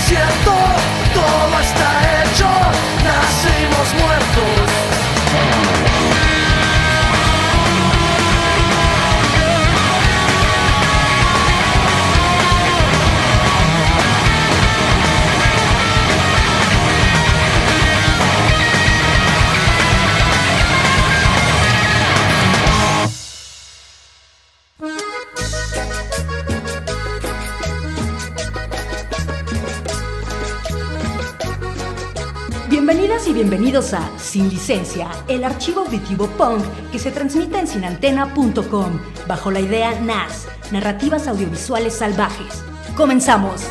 desierto, todo está hecho, nacimos muertos. Bienvenidas y bienvenidos a Sin Licencia, el archivo auditivo punk que se transmite en sinantena.com, bajo la idea NAS, Narrativas Audiovisuales Salvajes. ¡Comenzamos!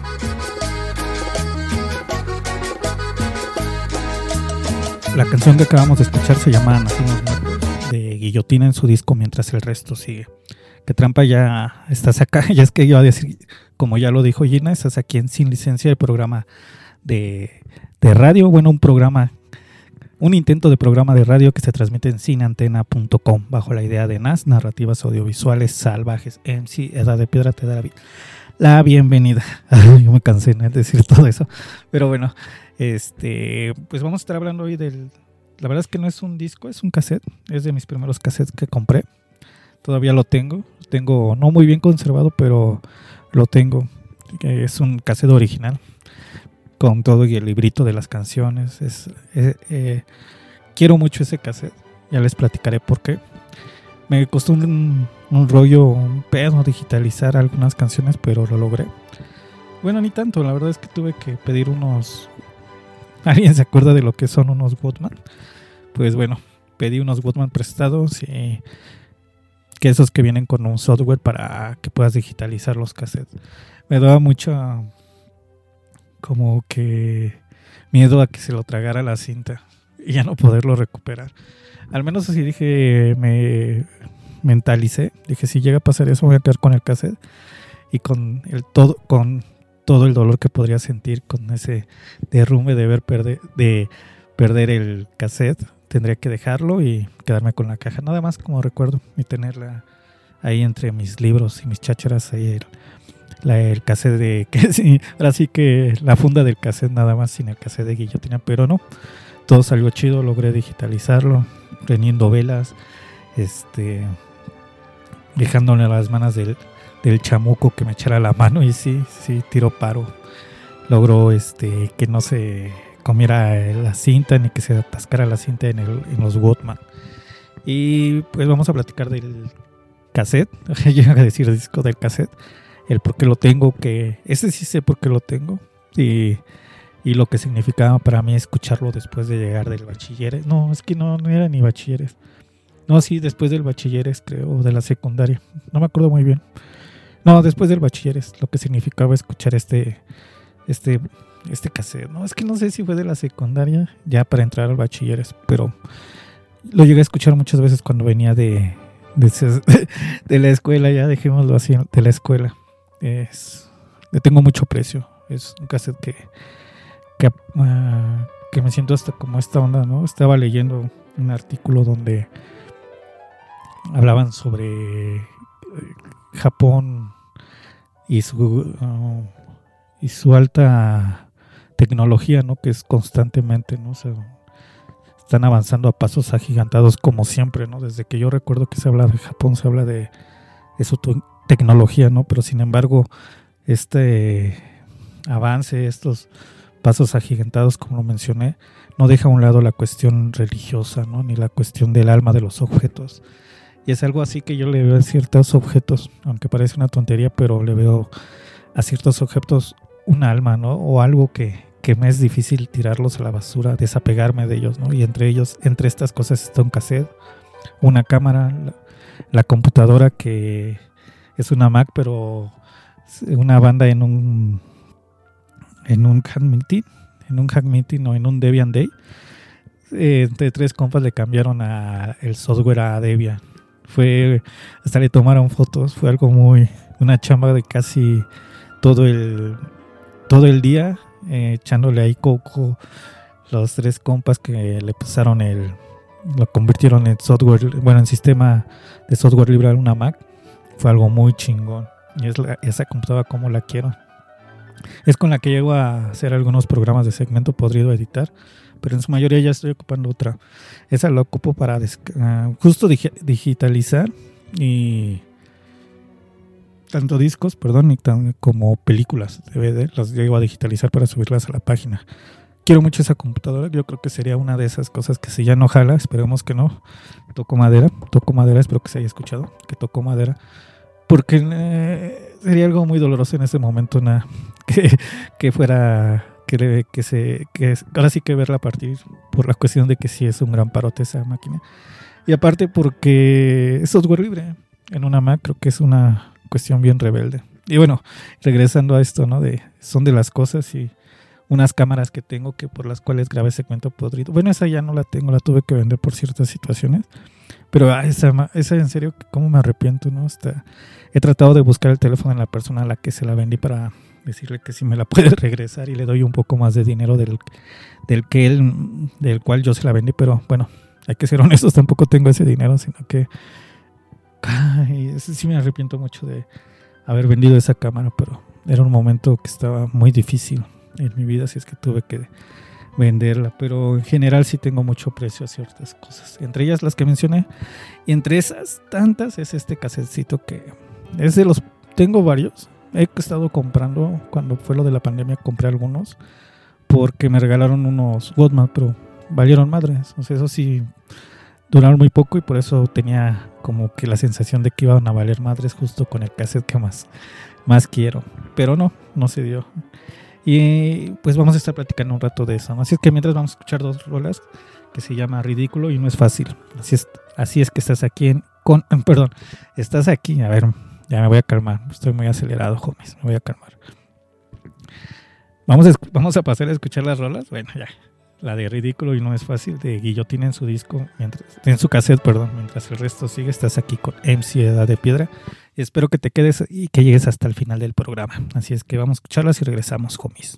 La canción que acabamos de escuchar se llama Nacimos Muertos, de Guillotina, en su disco Mientras el Resto Sigue. Qué trampa, ya estás acá. Ya es que iba a decir, como ya lo dijo Gina, estás aquí en Sin Licencia, el programa de radio. Bueno, un intento de programa de radio que se transmite en sinantena.com bajo la idea de NAS, Narrativas Audiovisuales Salvajes. MC Edad de Piedra te da la bienvenida. Ay, yo me cansé de decir todo eso, pero bueno, pues vamos a estar hablando hoy la verdad es que no es un disco, es un cassette. Es de mis primeros cassettes que compré. Todavía lo tengo no muy bien conservado, pero lo tengo. Es un cassette original con todo y el librito de las canciones. Quiero mucho ese cassette, ya les platicaré por qué. Me costó un rollo, un pedo digitalizar algunas canciones, pero lo logré. Bueno, ni tanto, la verdad es que tuve que pedir unos... ¿Alguien se acuerda de lo que son unos Walkman? Pues bueno, pedí unos Walkman prestados, y que esos que vienen con un software para que puedas digitalizar los cassettes. Me daba mucha... como que miedo a que se lo tragara la cinta y ya no poderlo recuperar. Al menos así me mentalicé. Dije, si llega a pasar eso, voy a quedar con el cassette y con todo el dolor que podría sentir con ese derrumbe de perder el cassette. Tendría que dejarlo y quedarme con la caja, nada más como recuerdo, y tenerla ahí entre mis libros y mis chácharas, ahí el cassette ahora sí que la funda del cassette nada más, sin el cassette de Guillotina, pero no, todo salió chido, logré digitalizarlo, prendiendo velas, dejándole a las manos del chamuco que me echara la mano, y sí, tiró paro, logró que no se comiera la cinta ni que se atascara la cinta en los Walkman. Y pues vamos a platicar del cassette. Yo iba a decir el disco del cassette, el por qué lo tengo, que ese sí sé por qué lo tengo, y lo que significaba para mí escucharlo después de llegar del bachilleres. No, es que no era ni bachilleres. No, sí, después del bachilleres, creo, de la secundaria. No me acuerdo muy bien. No, después del bachilleres, lo que significaba escuchar este cassette. No, es que no sé si fue de la secundaria ya para entrar al bachilleres, pero lo llegué a escuchar muchas veces cuando venía de la escuela, ya dejémoslo así, de la escuela. Le tengo mucho aprecio. Es un cassette que me siento hasta como esta onda, ¿no? Estaba leyendo un artículo donde hablaban sobre Japón y su alta tecnología, ¿no? Que es constantemente, ¿no? O sea, están avanzando a pasos agigantados como siempre, ¿no? Desde que yo recuerdo que se habla de Japón, se habla de su tecnología, ¿no? Pero sin embargo, este avance, estos pasos agigantados, como lo mencioné, no deja a un lado la cuestión religiosa, ¿no? Ni la cuestión del alma de los objetos. Y es algo así que yo le veo a ciertos objetos, aunque parece una tontería, pero le veo a ciertos objetos un alma, ¿no? O algo que me es difícil tirarlos a la basura, desapegarme de ellos, ¿no? Y entre estas cosas está un cassette, una cámara, la computadora, que es una Mac, pero una banda en un hack meeting o en un Debian Day. Entre tres compas le cambiaron el software a Debian. Hasta le tomaron fotos, fue algo una chamba de casi todo el día, echándole ahí coco. Los tres compas que le pasaron lo convirtieron en software, bueno, en sistema de software libre a una Mac. Fue algo muy chingón. Y esa computadora como la quiero. Es con la que llego a hacer algunos programas de segmento podrido editar, pero en su mayoría ya estoy ocupando otra. Esa la ocupo para justo digitalizar y tanto discos, como películas DVD, las llego a digitalizar para subirlas a la página. Quiero mucho esa computadora, yo creo que sería una de esas cosas que si ya no jala, esperemos que no, toco madera, espero que se haya escuchado, que toco madera, porque sería algo muy doloroso en ese momento, que fuera, ahora sí que verla partir, por la cuestión de que sí es un gran parote esa máquina, y aparte porque es software libre en una Mac, creo que es una cuestión bien rebelde. Y bueno, regresando a esto, ¿no? Son de las cosas y unas cámaras que tengo que por las cuales grabé segmento podrido. Bueno, esa ya no la tengo, la tuve que vender por ciertas situaciones. Pero esa en serio, ¿cómo me arrepiento, no? He tratado de buscar el teléfono de la persona a la que se la vendí para decirle que si me la puede regresar y le doy un poco más de dinero del cual yo se la vendí. Pero bueno, hay que ser honestos, tampoco tengo ese dinero, sino que sí me arrepiento mucho de haber vendido esa cámara, pero era un momento que estaba muy difícil en mi vida, así es que tuve que venderla, pero en general sí tengo mucho precio a ciertas cosas, entre ellas las que mencioné, y entre esas tantas es este casetcito que es de los, tengo varios, he estado comprando, cuando fue lo de la pandemia compré algunos, porque me regalaron unos Walkman, pero valieron madres, o sea, eso sí, duraron muy poco y por eso tenía como que la sensación de que iban a valer madres justo con el cassette que más quiero, pero no se dio. Y pues vamos a estar platicando un rato de eso, ¿no? Así es que mientras vamos a escuchar dos rolas que se llama Ridículo y No es Fácil. Así es que estás aquí estás aquí, a ver, ya me voy a calmar, estoy muy acelerado, homies, me voy a calmar. Vamos a pasar a escuchar las rolas, bueno, ya. La de Ridículo y No es Fácil de Guillotina en su disco, en su cassette, mientras el resto sigue. Estás aquí con MC Edad de Piedra y espero que te quedes y que llegues hasta el final del programa. Así es que vamos a escucharlas y regresamos, homies.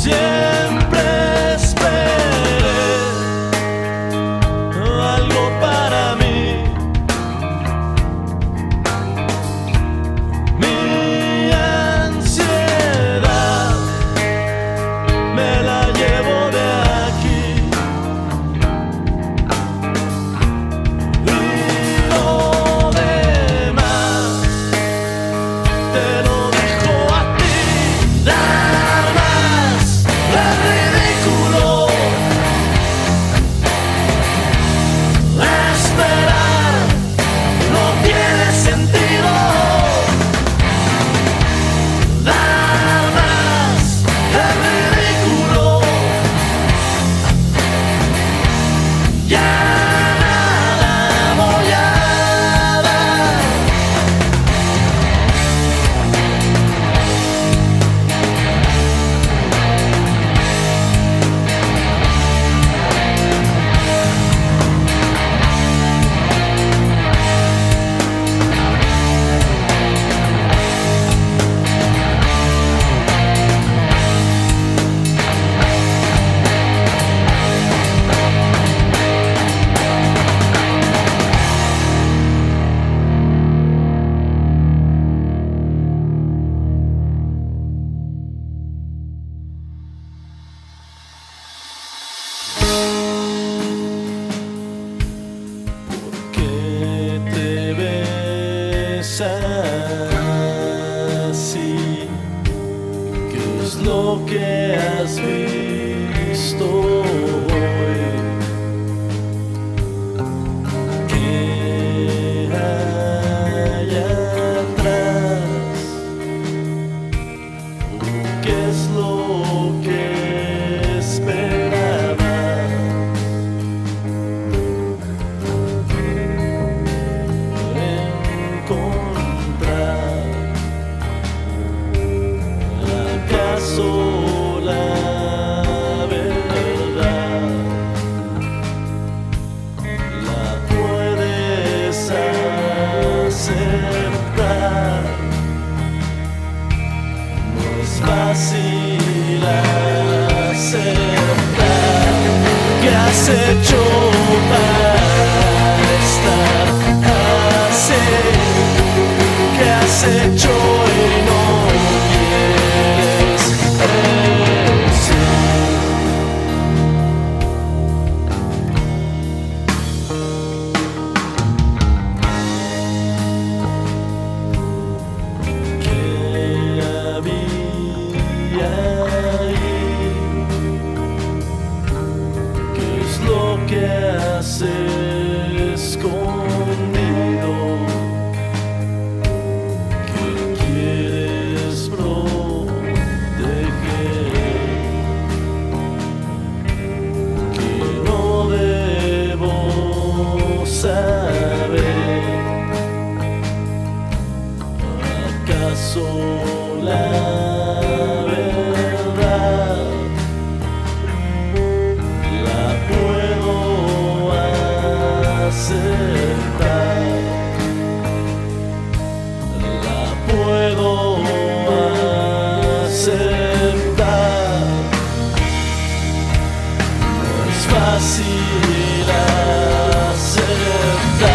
Siempre esperé algo para mí. Mi ansiedad me la llevo de aquí. Y lo demás te lo dejo a ti. Dar más es ridículo. Esperar no tiene sentido. Dar más es ridículo. Ya nada voy a dar. ¿Por qué te ves así? ¿Qué es lo que has visto hoy? ¿Qué hay atrás? ¿Qué es lo que esperabas? Encontrar acaso la verdad la puedes aceptar. No es fácil aceptar que has hecho para estar así, que has hecho y no quieres decir. ¿Qué había ahí? ¿Qué es lo que has escondido? ¿Qué quieres proteger? Que no debo saber. ¿Acaso la verdad la puedo aceptar? La puedo aceptar. No es fácil aceptar.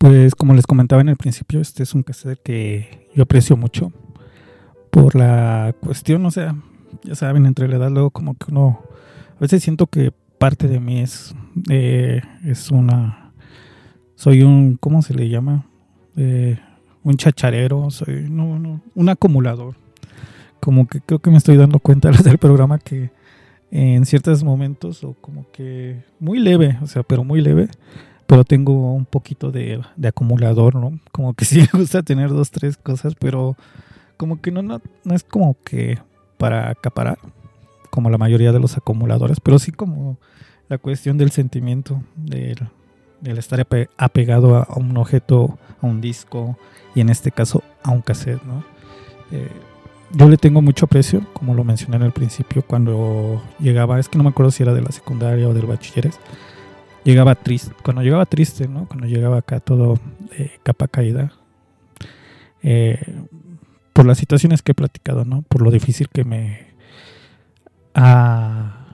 Pues como les comentaba en el principio, este es un cassette que yo aprecio mucho por la cuestión, o sea, ya saben, entre la edad luego como que uno, a veces siento que parte de mí soy un, ¿cómo se le llama? Un chacharero, un acumulador. Como que creo que me estoy dando cuenta al hacer el programa que en ciertos momentos, o como que muy leve, o sea, pero muy leve, pero tengo un poquito de acumulador, ¿no? Como que sí me gusta tener 2, 3 cosas, pero como que no es como que para acaparar, como la mayoría de los acumuladores, pero sí como la cuestión del sentimiento, del estar apegado a un objeto, a un disco, y en este caso a un cassette, ¿no? Yo le tengo mucho aprecio, como lo mencioné en el principio, cuando llegaba, es que no me acuerdo si era de la secundaria o del bachilleres, cuando llegaba triste, ¿no? Cuando llegaba acá todo capa caída, por las situaciones que he platicado, ¿no? Por lo difícil que me ha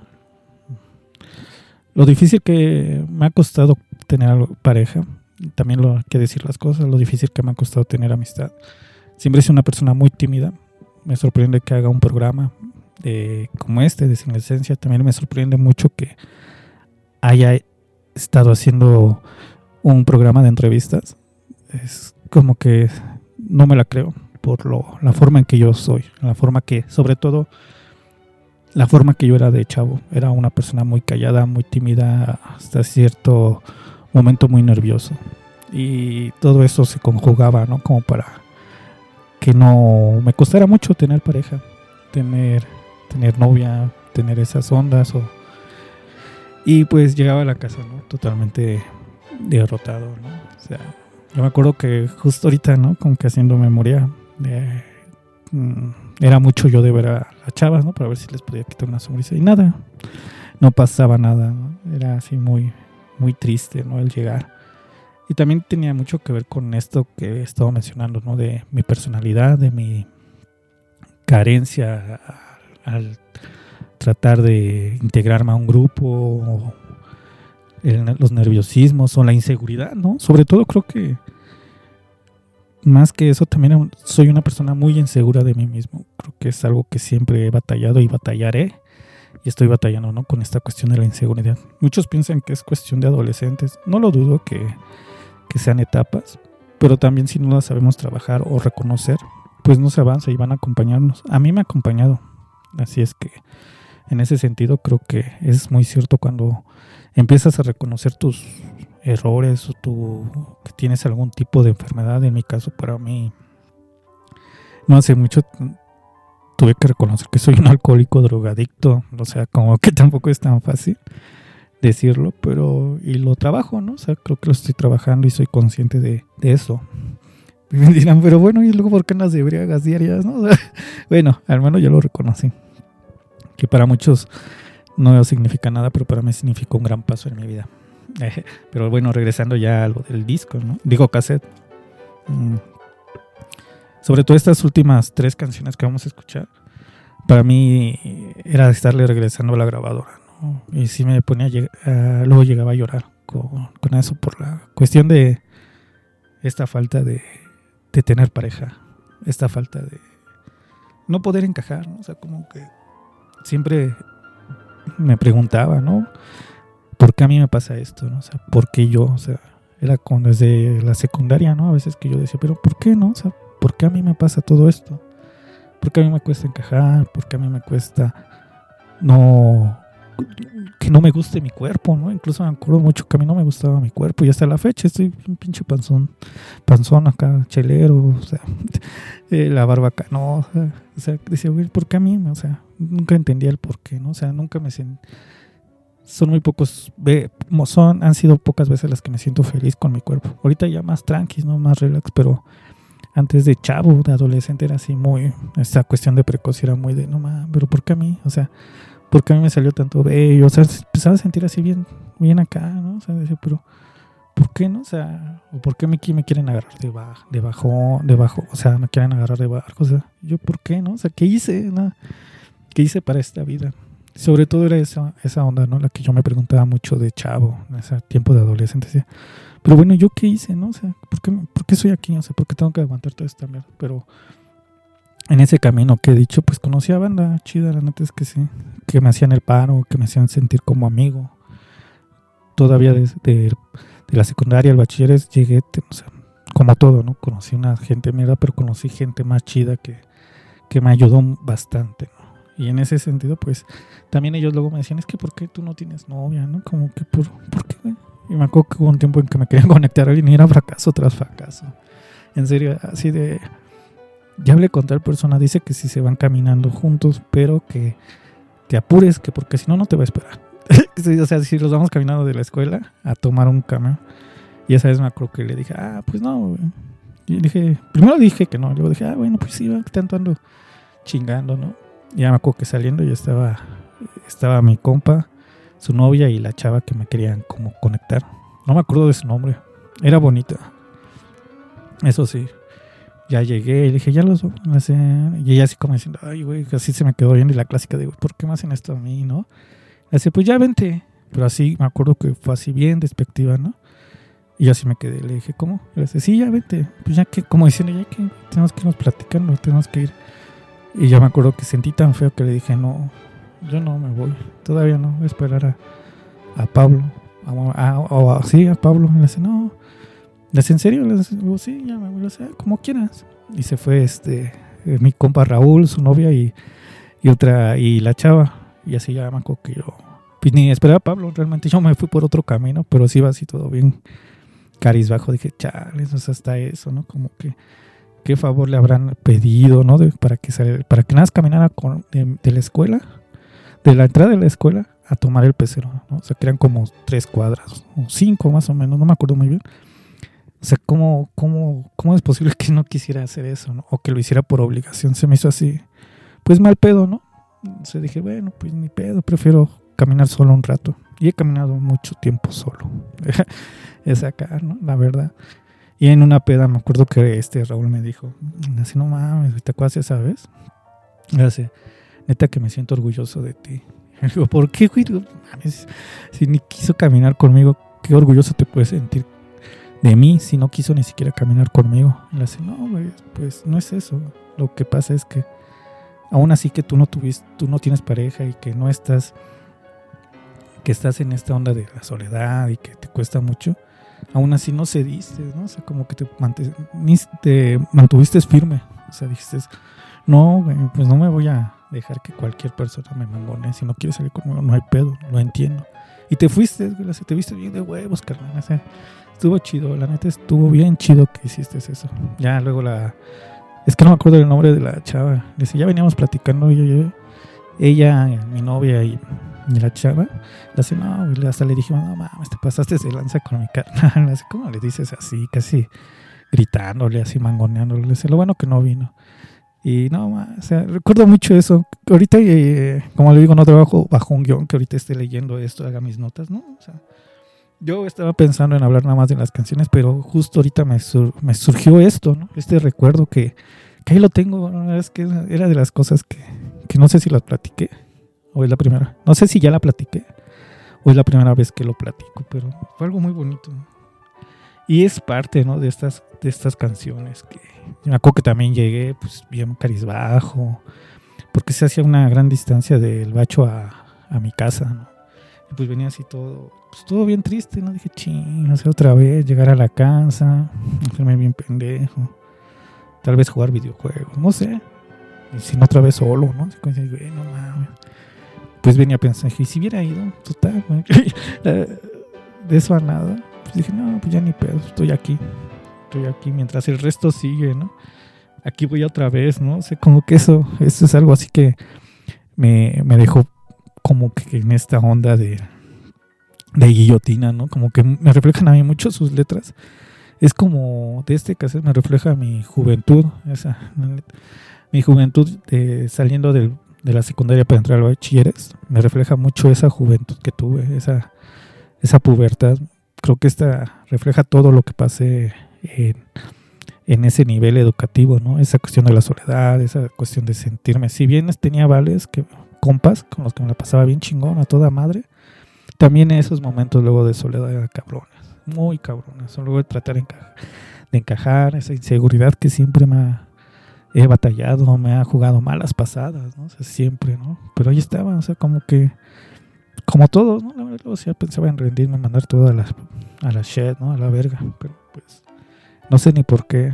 costado tener pareja, también lo hay que decir las cosas, lo difícil que me ha costado tener amistad. Siempre he sido una persona muy tímida. Me sorprende que haga un programa como este de Sin Licencia. También me sorprende mucho que haya estado haciendo un programa de entrevistas. Es como que no me la creo por la forma en que yo soy, sobre todo la forma que yo era de chavo. Era una persona muy callada, muy tímida, hasta cierto momento muy nervioso, y todo eso se conjugaba, ¿no? Como para que no me costara mucho tener pareja, tener novia, tener esas ondas, y pues llegaba a la casa, ¿no? Totalmente derrotado, ¿no? O sea, yo me acuerdo que justo ahorita, ¿no? Como que haciendo memoria, era mucho yo de ver a las chavas, ¿no? Para ver si les podía quitar una sonrisa, y nada, no pasaba nada, ¿no? Era así muy, muy triste, ¿no? El llegar. Y también tenía mucho que ver con esto que he estado mencionando, ¿no? De mi personalidad, de mi carencia al tratar de integrarme a un grupo, los nerviosismos o la inseguridad, ¿no? Sobre todo creo que más que eso también soy una persona muy insegura de mí mismo. Creo que es algo que siempre he batallado y batallaré. Y estoy batallando, ¿no? Con esta cuestión de la inseguridad. Muchos piensan que es cuestión de adolescentes. No lo dudo que sean etapas, pero también si no las sabemos trabajar o reconocer, pues no se avanza y van a acompañarnos. A mí me ha acompañado. Así es que en ese sentido creo que es muy cierto cuando empiezas a reconocer tus errores o que tienes algún tipo de enfermedad. En mi caso, para mí, no hace mucho tuve que reconocer que soy un alcohólico drogadicto. O sea, como que tampoco es tan fácil decirlo, y lo trabajo, ¿no? O sea, creo que lo estoy trabajando y soy consciente de eso. Y me dirán, pero bueno, ¿y luego por qué andas de briagas diarias, no? O sea, bueno, al menos yo lo reconocí. Que para muchos no significa nada, pero para mí significó un gran paso en mi vida. Pero bueno, regresando ya a lo del disco, ¿no? Digo cassette. Sobre todo estas últimas 3 canciones que vamos a escuchar, para mí era de estarle regresando a la grabadora, ¿no? Y sí me ponía luego llegaba a llorar con eso, por la cuestión de esta falta de tener pareja, esta falta de no poder encajar, ¿no? O sea, como que siempre me preguntaba, ¿no? ¿Por qué a mí me pasa esto, no? O sea, ¿por qué yo? O sea, era desde la secundaria, ¿no? A veces que yo decía, pero ¿por qué, no? O sea, ¿por qué a mí me pasa todo esto? ¿Por qué a mí me cuesta encajar? ¿Por qué a mí me cuesta que no me guste mi cuerpo, ¿no? Incluso me acuerdo mucho que a mí no me gustaba mi cuerpo, y hasta la fecha estoy un pinche panzón acá, chelero, o sea, la barba canosa, o sea, decía, güey, ¿por qué a mí? O sea, nunca entendía el por qué, ¿no? O sea, nunca me sentí. Son muy pocos, han sido pocas veces las que me siento feliz con mi cuerpo. Ahorita ya más tranqui, ¿no? Más relax, pero antes de chavo, de adolescente, era así muy, esta cuestión de precoz era muy de, no mames, pero ¿por qué a mí? O sea, ¿por qué a mí me salió tanto bello? O sea, empezaba a sentir así bien acá, ¿no? O sea, decía, pero ¿por qué no? O sea, ¿o por qué me quieren agarrar debajo? O sea, me quieren agarrar de barco, o sea, ¿yo por qué, no? O sea, ¿qué hice? ¿No? ¿Qué hice para esta vida? Sobre todo era esa onda, ¿no? La que yo me preguntaba mucho de chavo, en ese tiempo de adolescente. Decía, pero bueno, ¿yo qué hice, no? O sea, ¿por qué soy aquí? O sea, ¿por qué tengo que aguantar toda esta mierda? Pero en ese camino que he dicho, pues conocí a banda chida, la neta es que sí. Que me hacían el paro, que me hacían sentir como amigo. Todavía de la secundaria al bachilleres llegué, o sea, como todo, ¿no? Conocí una gente mierda, pero conocí gente más chida que me ayudó bastante, ¿no? Y en ese sentido, pues, también ellos luego me decían, es que ¿por qué tú no tienes novia, no? Como que, ¿por qué, güey? Y me acuerdo que hubo un tiempo en que me querían conectar a alguien y era fracaso tras fracaso. En serio, así de... Ya hablé con tal persona, dice que sí se van caminando juntos, pero que te apures, que porque si no, no te va a esperar. O sea, si los vamos caminando de la escuela a tomar un camión. Y esa vez me acuerdo que le dije, pues no, güey. Y primero dije que no, luego dije, bueno, pues sí, va, que tanto ando chingando, ¿no? Y ya me acuerdo que saliendo ya estaba mi compa, su novia y la chava que me querían como conectar. No me acuerdo de su nombre, era bonita. Eso sí. Ya llegué y le dije, ya los voy a hacer. Y ella así como diciendo, ay, güey, así se me quedó bien. Y la clásica de, ¿por qué me hacen esto a mí, no? Le decía, pues ya vente. Pero así, me acuerdo que fue así bien despectiva, ¿no? Y yo así me quedé. Le dije, ¿cómo? Le decía, sí, ya vente. Pues ya que, como diciendo, ya que tenemos que irnos platicando, tenemos que ir. Y ya me acuerdo que sentí tan feo que le dije, no, yo no me voy. Todavía no, voy a esperar a Pablo. A Pablo. Y le decía, no. Le decía, ¿en serio? Le decía, sí, ya me voy a hacer, como quieras. Y se fue mi compa Raúl, su novia y otra, y la chava. Y así ya me acuerdo que yo pues ni esperaba a Pablo, realmente yo me fui por otro camino, pero sí iba así todo bien carizbajo. Dije, chales, o sea, hasta eso, ¿no? Como que qué favor le habrán pedido, ¿no? Para que nada más caminara de la escuela, de la entrada de la escuela a tomar el pecero, ¿no? O sea, que eran como 3 cuadras, o 5 más o menos, no me acuerdo muy bien. O sea, ¿cómo es posible que no quisiera hacer eso, ¿no? O que lo hiciera por obligación? Se me hizo así, pues mal pedo, ¿no? O sea, dije, bueno, pues ni pedo, prefiero caminar solo un rato. Y he caminado mucho tiempo solo. Es acá, ¿no? La verdad. Y en una peda me acuerdo que Raúl me dijo, así, no mames, ¿te acuerdas esa vez? Así, neta que me siento orgulloso de ti. Y digo, ¿por qué, güey? Si ni quiso caminar conmigo, qué orgulloso te puedes sentir de mí si no quiso ni siquiera caminar conmigo. Y le dice, no, güey, pues no es eso. Lo que pasa es que aún así que tú no tienes pareja y que no estás, que estás en esta onda de la soledad y que te cuesta mucho, aún así no cediste, ¿no? O sea, como que te mantuviste firme. O sea, dijiste, no, güey, pues no me voy a dejar que cualquier persona me mangone. Si no quieres salir conmigo, no hay pedo, lo entiendo. Y te fuiste, güey, te viste bien de huevos, carnal. O sea, estuvo chido, la neta estuvo bien chido que hiciste eso. Ya luego es que no me acuerdo del nombre de la chava. Dice, ya veníamos platicando ella, mi novia y la chava. Le dice, no, hasta le dijimos, no mames, te pasaste de lanza con mi carnal. Así como le dices así, casi gritándole, así mangoneándole. Le dice, lo bueno que no vino. Y no, o sea, recuerdo mucho eso. Ahorita, como le digo, no trabajo bajo un guión que ahorita esté leyendo esto, haga mis notas, ¿no? O sea, yo estaba pensando en hablar nada más de las canciones, pero justo ahorita me surgió esto, ¿no? Este recuerdo que ahí lo tengo, ¿no? Es que era de las cosas que no sé si las platiqué o es la primera. No sé si ya la platiqué o es la primera vez que lo platico, pero fue algo muy bonito. Y es parte, ¿no? de estas canciones que me acuerdo que también llegué pues bien carizbajo, porque se hacía una gran distancia del bacho a mi casa, ¿no? Y pues venía así todo bien triste, ¿no? Dije, no sé, otra vez llegar a la casa, hacerme bien pendejo, tal vez jugar videojuegos, no sé, y si no otra vez solo, ¿no? Así, güey, no mames. Pues venía a pensar, y si hubiera ido, total, güey, de eso a nada, pues dije, no, pues ya ni pedo, estoy aquí mientras el resto sigue, ¿no? Aquí voy otra vez, ¿no? O sea, como que eso es algo así que me dejó como que en esta onda de guillotina, ¿no? Como que me reflejan a mí mucho sus letras. Es como, de este caso me refleja mi juventud, mi juventud saliendo de la secundaria para entrar al bachilleres. Me refleja mucho esa juventud que tuve, esa pubertad. Creo que esta refleja todo lo que pasé en ese nivel educativo, ¿no? Esa cuestión de la soledad, esa cuestión de sentirme, si bien tenía vales que compas con los que me la pasaba bien chingón, a toda madre. También esos momentos luego de soledad eran cabrones, muy cabrones. Luego de tratar de encajar, esa inseguridad que siempre he batallado, me ha jugado malas pasadas, ¿no? O sea, siempre, ¿no? Pero ahí estaba, o sea, como todos, ¿no? Luego sí pensaba en rendirme, mandar todo a la shit, ¿no? A la verga, pero pues no sé ni por qué.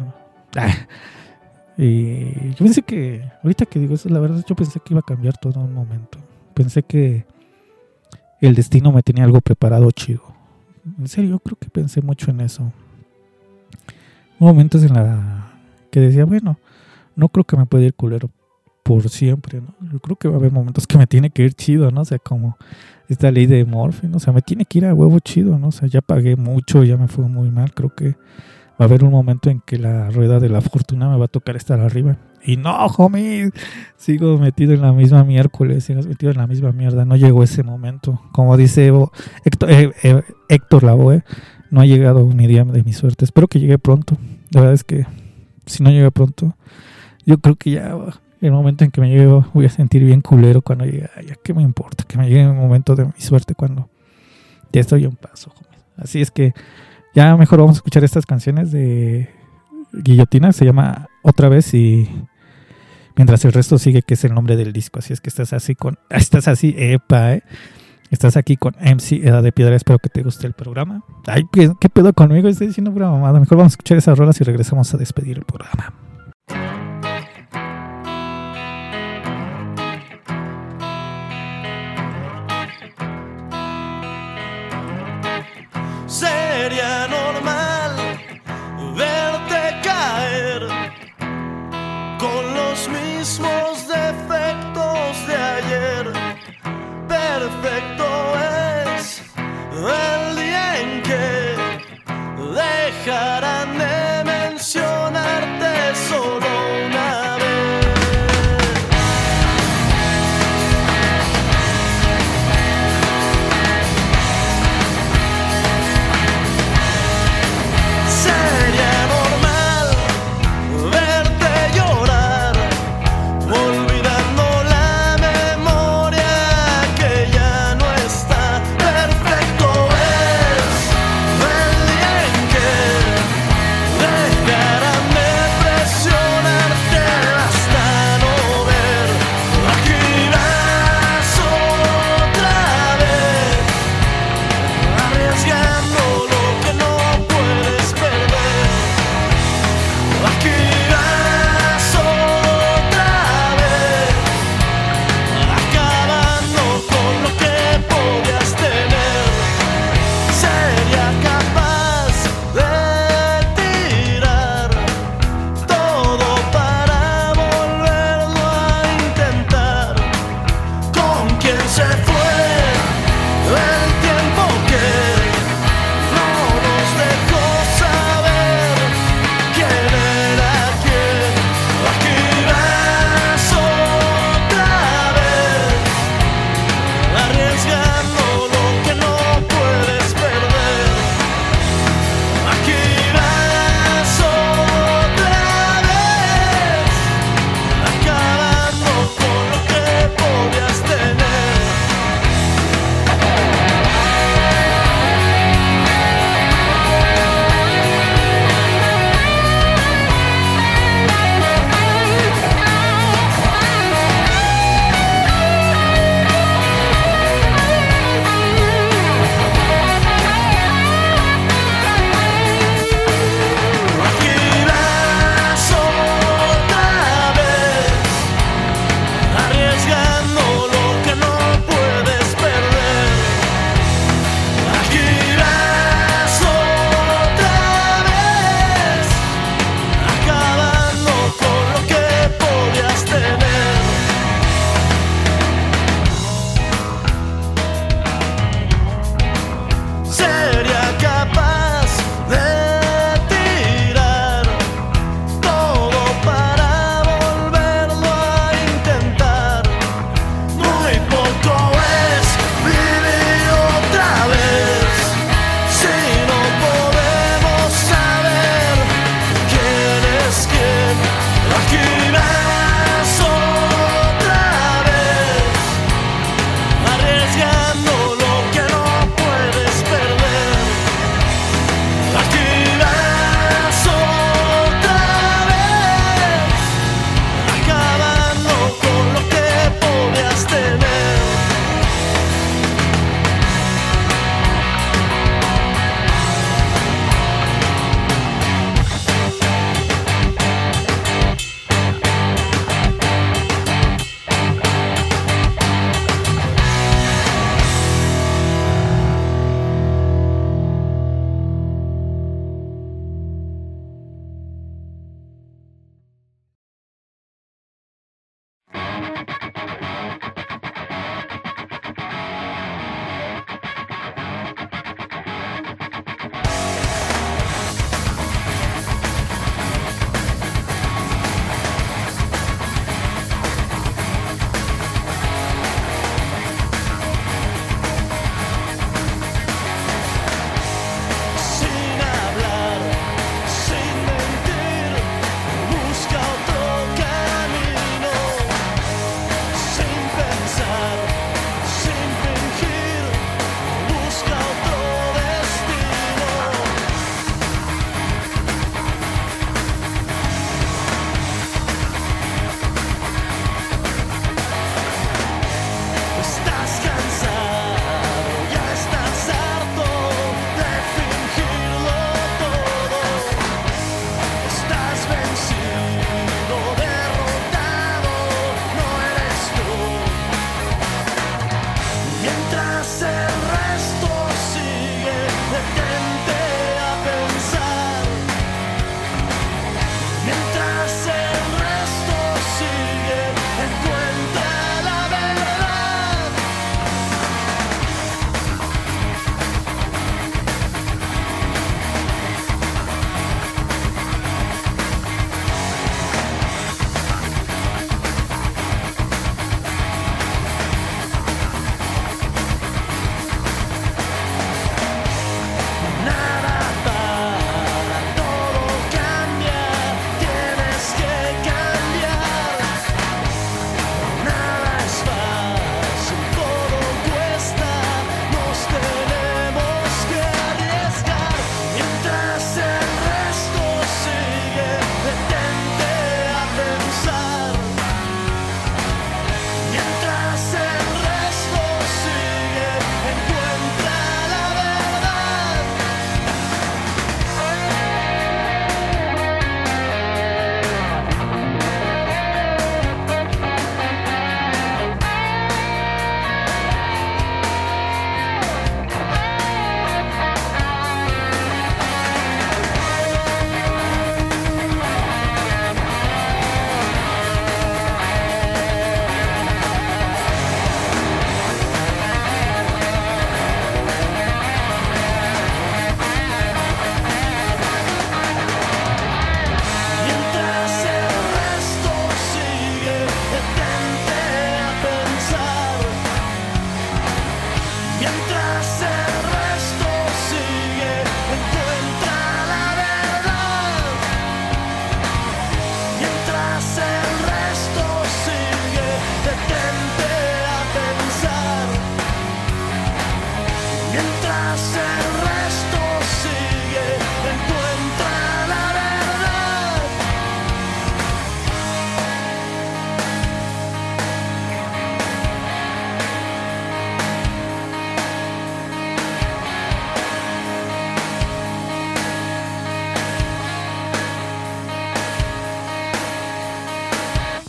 Y yo pensé que, ahorita que digo eso, la verdad, yo pensé que iba a cambiar todo en un momento. Pensé que el destino me tenía algo preparado chido. En serio, yo creo que pensé mucho en eso. Hubo momentos en que decía, bueno, no creo que me pueda ir culero por siempre, ¿no? Yo creo que va a haber momentos que me tiene que ir chido, ¿no? O sea, como esta ley de Murphy, ¿no? O sea, me tiene que ir a huevo chido, ¿no? O sea, ya pagué mucho, ya me fue muy mal. Creo que va a haber un momento en que la rueda de la fortuna me va a tocar estar arriba. Y no, homie, sigo metido en la misma miércoles, sigo metido en la misma mierda. No llegó ese momento. Como dice Héctor Lavoe, no ha llegado ni día de mi suerte. Espero que llegue pronto. La verdad es que si no llega pronto, yo creo que ya el momento en que me llegue voy a sentir bien culero cuando llegue. Ya que me importa, que me llegue el momento de mi suerte cuando ya estoy a un paso, homie. Así es que ya mejor vamos a escuchar estas canciones de Guillotina. Se llama Otra Vez y Mientras el Resto Sigue, que es el nombre del disco. Así es que estás así, estás aquí con MC Edad de Piedra. Espero que te guste el programa. Ay, ¿qué pedo conmigo? Estoy diciendo pura mamada. Mejor vamos a escuchar esas rolas y regresamos a despedir el programa. Sería normal verte caer con los mismos defectos de ayer. Perfecto es el día en que dejarán de mencionarte solo una vez. Sería normal verte llorar, olvidando la memoria que ya no está. Perfecto es el día en que dejarán de presionarte hasta no ver. Aquí vas otra vez, arriesgando lo que no puedes perder. Aquí vas otra vez, acabando con lo que podías tener. Sería capaz de tirar todo para volverlo a intentar. Con quien se fue el tiempo que no nos dejó saber quién era quién. Aquí vas otra vez, arriesgando lo que no puedes perder. Aquí vas otra vez, acabando con lo que podías tener.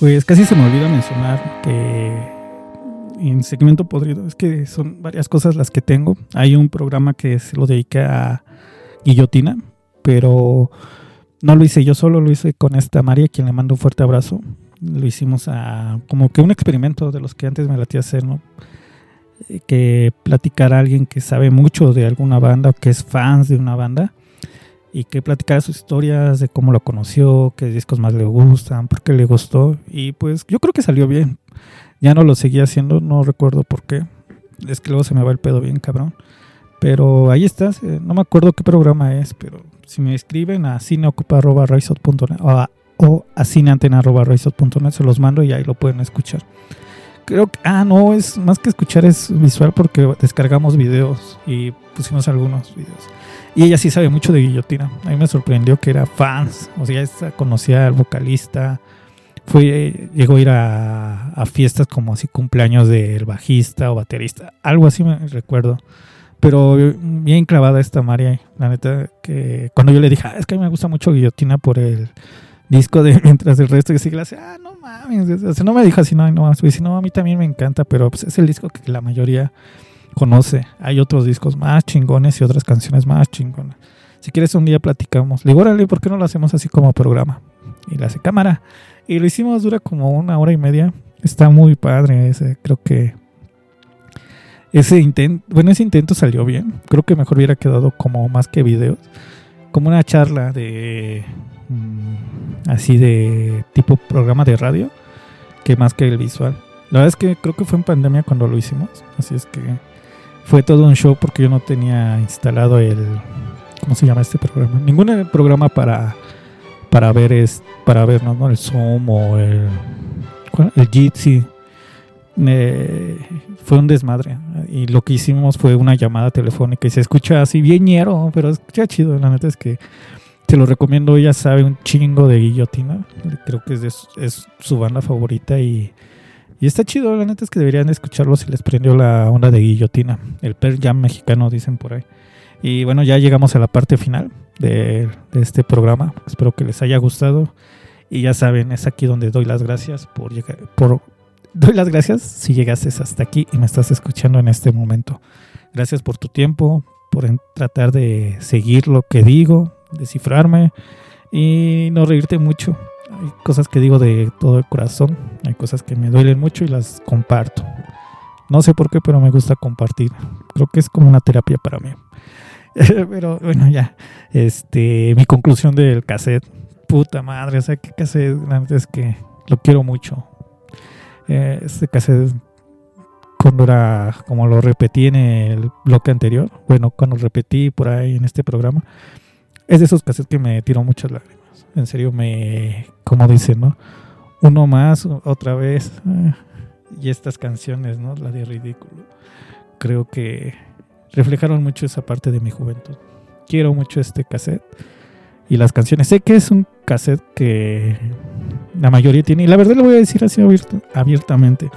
Pues casi se me olvida mencionar que en Segmento Podrido, es que son varias cosas las que tengo. Hay un programa que se lo dedica a Guillotina, pero no lo hice yo solo, lo hice con esta María, a quien le mando un fuerte abrazo. Lo hicimos como que un experimento de los que antes me latía hacer, ¿no? Que platicar a alguien que sabe mucho de alguna banda o que es fan de una banda y que platicara sus historias de cómo lo conoció, qué discos más le gustan, por qué le gustó, y pues yo creo que salió bien. Ya no lo seguía haciendo, no recuerdo por qué, es que luego se me va el pedo bien cabrón, pero ahí está. No me acuerdo qué programa es, pero si me escriben a cineocupa@risot.net o a cineantena@risot.net se los mando y ahí lo pueden escuchar. Creo que, no, es más que escuchar, es visual porque descargamos videos y pusimos algunos videos. Y ella sí sabe mucho de Guillotina. A mí me sorprendió que era fans, o sea, ella conocía al vocalista, llegó a ir a fiestas como así cumpleaños del bajista o baterista, algo así me recuerdo. Pero bien clavada esta María, la neta, que cuando yo le dije, es que a mí me gusta mucho Guillotina por el disco de Mientras el Resto que sigue, le hace, no mames, o sea, no me dijo así, no, a mí también me encanta, pero pues es el disco que la mayoría conoce. Hay otros discos más chingones y otras canciones más chingonas. Si quieres un día platicamos. Le digo, órale, ¿por qué no lo hacemos así como programa? Y le hace cámara. Y lo hicimos, dura como 1 hora y media. Está muy padre creo que ese intento salió bien. Creo que mejor hubiera quedado como más que videos, como una charla de así de tipo programa de radio, que más que el visual. La verdad es que creo que fue en pandemia cuando lo hicimos, así es que fue todo un show porque yo no tenía instalado ¿cómo se llama este programa? Ningún programa para vernos, ¿no? El Zoom o el Jitsi. Fue un desmadre y lo que hicimos fue una llamada telefónica y se escucha así bien ñero, pero escucha chido. La neta es que te lo recomiendo. Ella sabe un chingo de Guillotina, creo que es su banda favorita y está chido. La neta es que deberían escucharlo si les prendió la onda de Guillotina, el Pearl Jam mexicano, dicen por ahí. Y bueno, ya llegamos a la parte final de este programa. Espero que les haya gustado y ya saben, es aquí donde doy las gracias doy las gracias si llegaste hasta aquí y me estás escuchando en este momento. Gracias por tu tiempo, por tratar de seguir lo que digo, descifrarme y no reírte mucho. Hay cosas que digo de todo el corazón, hay cosas que me duelen mucho y las comparto. No sé por qué, pero me gusta compartir. Creo que es como una terapia para mí. Pero bueno, ya. Mi conclusión del cassette. Puta madre, o sea, qué cassette. La verdad es que lo quiero mucho. Este cassette, cuando como lo repetí en el bloque anterior, bueno, cuando repetí por ahí en este programa, es de esos cassettes que me tiró muchas lágrimas. En serio, como dicen, ¿no? Uno más, otra vez. Y estas canciones, ¿no? La de Ridículo. Creo que reflejaron mucho esa parte de mi juventud. Quiero mucho este cassette y las canciones. Sé que es un cassette que la mayoría tiene, y la verdad lo voy a decir así abiertamente.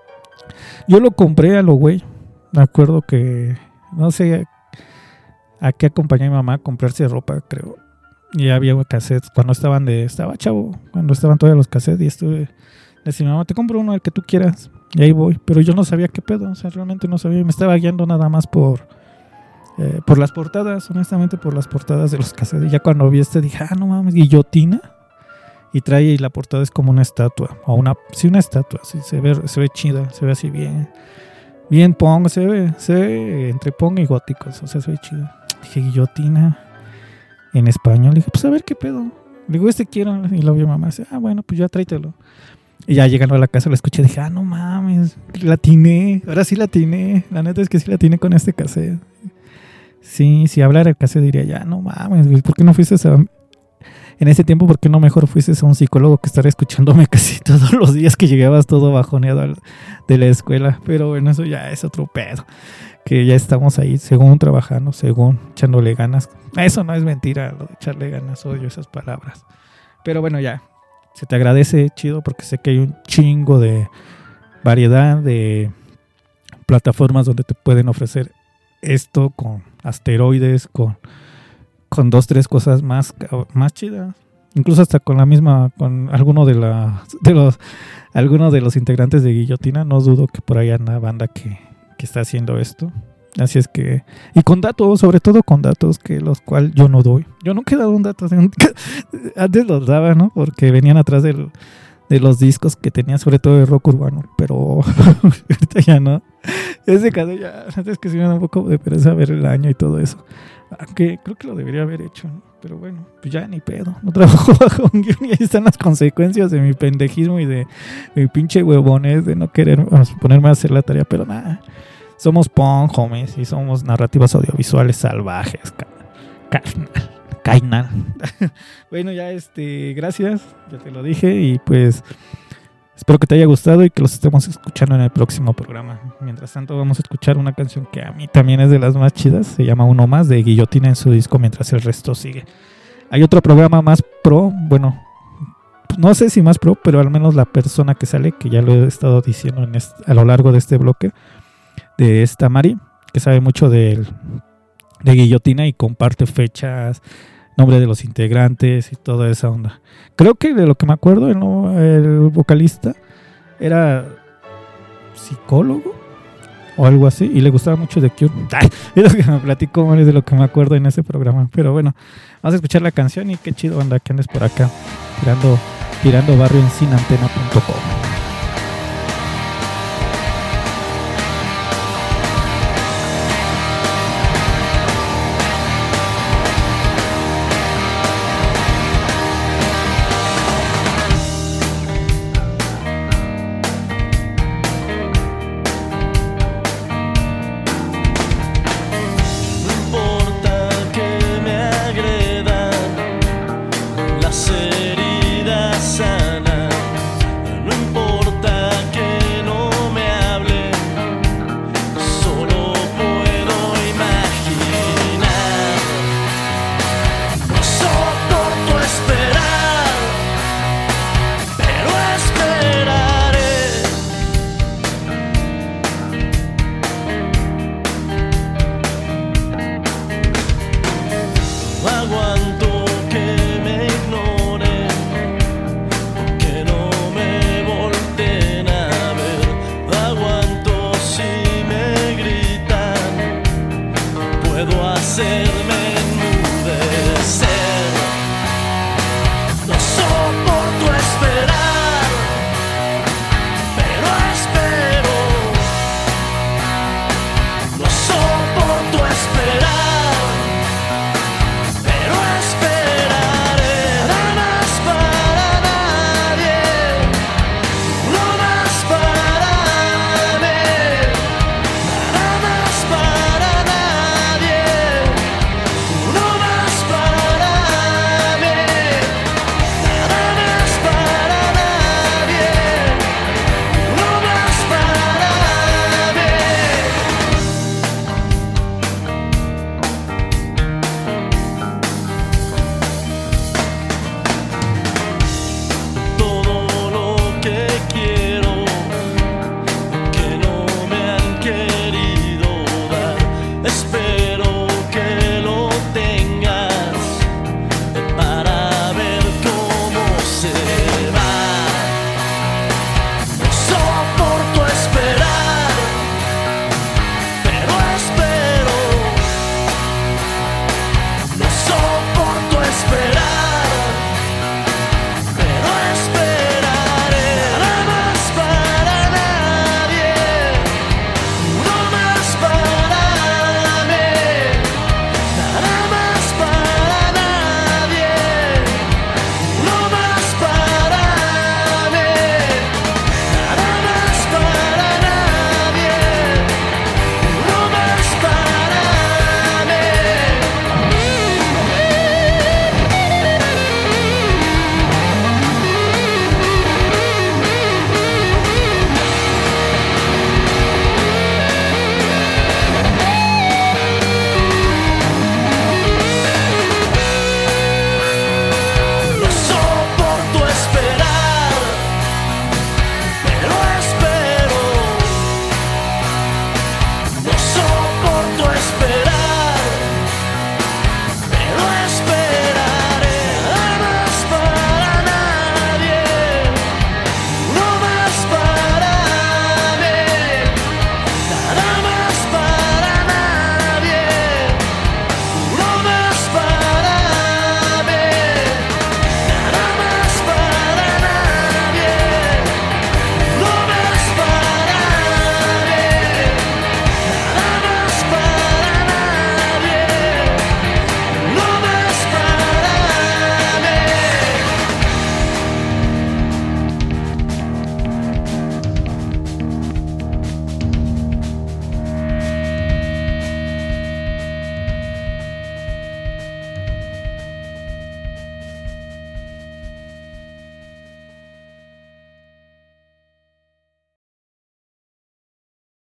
Yo lo compré a lo güey. Me acuerdo que, no sé a qué acompañé a mi mamá a comprarse ropa, creo. Y había cassettes cuando estaba chavo, cuando estaban todavía los cassettes, y le decía, mamá, te compro uno, el que tú quieras. Y ahí voy, pero yo no sabía qué pedo, o sea, realmente no sabía, me estaba guiando nada más por las portadas, honestamente por las portadas de los cassettes. Y ya cuando vi dije, no mames, Guillotina. Y la portada es como una estatua, o una estatua, sí, se ve chida, se ve así bien punk, se ve entre punk y góticos, o sea, se ve chido. Dije, Guillotina en español. Le dije, pues a ver qué pedo. Le digo, quiero. Y lo vio mamá, dice, bueno, pues ya tráetelo. Y ya llegando a la casa lo escuché, dije, no mames, la atiné, ahora sí la atiné. La neta es que sí la atiné con este cassette. Sí, si hablara el cassette diría, ya no mames, güey, ¿por qué no fuiste en ese tiempo, por qué no mejor fuiste a un psicólogo que estar escuchándome casi todos los días que llegabas todo bajoneado de la escuela? Pero bueno, eso ya es otro pedo, que ya estamos ahí según trabajando, según echándole ganas. Eso no es mentira, lo de echarle ganas, odio esas palabras. Pero bueno, ya, se te agradece, chido, porque sé que hay un chingo de variedad de plataformas donde te pueden ofrecer esto con asteroides, con 2-3 cosas más chidas. incluso hasta con alguno de los integrantes de Guillotina. No dudo que por ahí anda banda que está haciendo esto. Así es que, y con datos, sobre todo con datos que los cuales yo no doy. Yo nunca he dado un dato, antes los daba, ¿no? Porque venían atrás de los discos que tenía, sobre todo de rock urbano, pero ahorita ya no. Ese caso ya, antes que se me da un poco de pereza ver el año y todo eso. Aunque creo que lo debería haber hecho, ¿no? Pero bueno, pues ya ni pedo. No trabajo bajo un guión y ahí están las consecuencias de mi pendejismo y de mi pinche huevones de no querer ponerme a hacer la tarea, pero nada. Somos punk, homies, y somos narrativas audiovisuales salvajes, carnal. Bueno, ya gracias, ya te lo dije, y pues espero que te haya gustado y que los estemos escuchando en el próximo programa. Mientras tanto, vamos a escuchar una canción que a mí también es de las más chidas, se llama Uno Más, de Guillotina, en su disco Mientras el Resto Sigue. Hay otro programa más pro, bueno, no sé si más pro, pero al menos la persona que sale, que ya lo he estado diciendo a lo largo de este bloque, de esta Mari, que sabe mucho de Guillotina y comparte fechas, nombre de los integrantes y toda esa onda. Creo que de lo que me acuerdo, el vocalista era psicólogo o algo así, y le gustaba mucho The Cure. Es lo que me platicó, es de lo que me acuerdo en ese programa. Pero bueno, vamos a escuchar la canción y qué chido anda que andes por acá tirando barrio en sinantena.com.